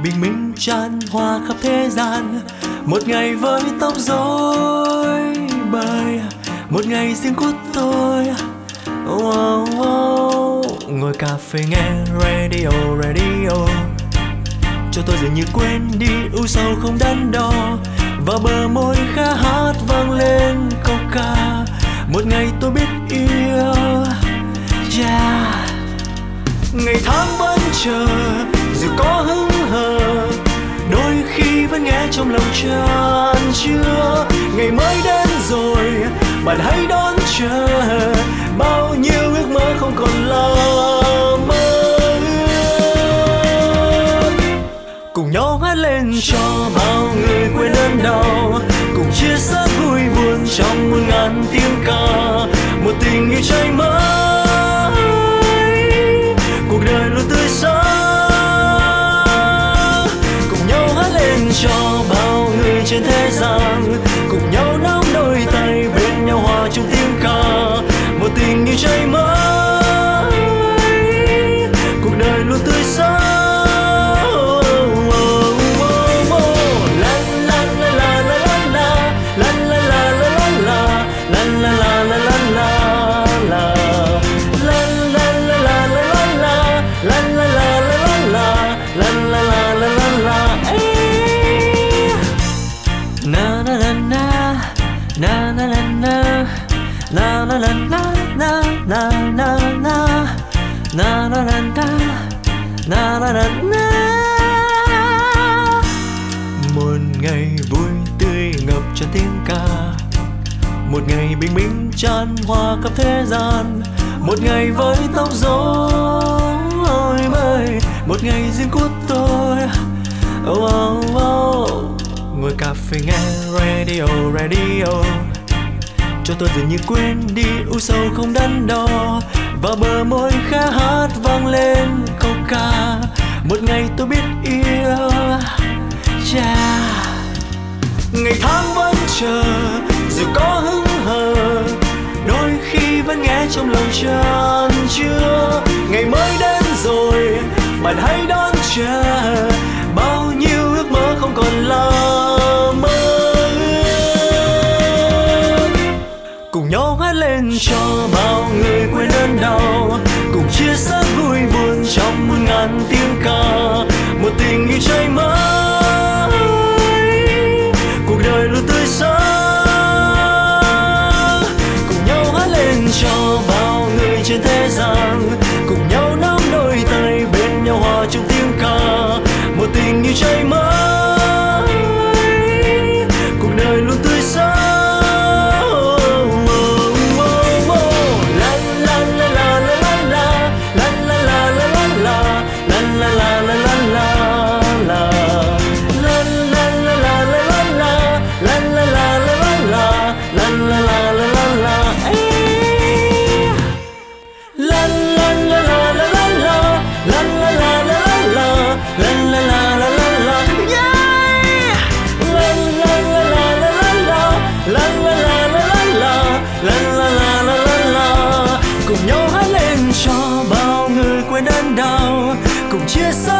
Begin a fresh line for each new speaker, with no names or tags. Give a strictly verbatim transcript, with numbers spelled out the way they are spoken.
bình minh tràn hoa khắp thế gian. Một ngày với tóc rối bời, một ngày riêng của tôi. Oh, oh, oh. Ngồi cà phê nghe radio, radio cho tôi dường như quên đi u sầu không đắn đo. Và bờ môi khá hát vang lên câu ca một ngày tôi biết yêu. Yeah. Ngày tháng vẫn chờ dù có hững hờ, đôi khi vẫn nghe trong lòng tràn chứa. Ngày mới đến rồi bạn hãy đón chờ, bao nhiêu ước mơ không còn là mơ ước. Cùng nhau hát lên cho bao người quên đớn đau, cùng chia sẻ vui buồn trong muôn ngàn tiếng ca. Một tình yêu cháy mới, cuộc đời luôn tươi sáng. Cùng nhau hát lên cho bao người trên thế gian, cùng nhau nắm đôi tay bên nhau hòa trong tiếng ca. Một tình yêu cháy mới, cuộc đời luôn tươi sáng. Na na na na na na na na na na na na na na na na na na. Một ngày vui tươi ngập tràn tiếng ca, một ngày bình minh tràn hoa khắp thế gian. Một ngày với tóc rối bời, một ngày riêng của tôi. Oh, oh, oh. Ngồi cà phê nghe radio, radio cho tôi dường như quên đi u sầu không đắn đo. Và bờ môi khá hát vang lên câu ca một ngày tôi biết yêu. Yeah. Ngày tháng vẫn chờ dù có hững hờ, đôi khi vẫn nghe trong lòng tràn chứa. Ngày mới đến rồi bạn hãy đón chờ, bao nhiêu ước mơ không còn là mơ ước. Cùng nhau hát lên cho bao người quên đớn đau, cùng chia sẻ vui buồn trong muôn ngàn tiếng ca. Một tình yêu cháy mới, cuộc đời luôn tươi sáng. Cùng nhau hát lên cho bao người trên thế gian, cùng nhau nắm đôi tay bên nhau hòa trong tiếng ca. Một tình yêu cháy mới, cuộc đời luôn tươi sáng. Cùng nhau hát lên cho bao người quên đớn đau, cùng chia sẻ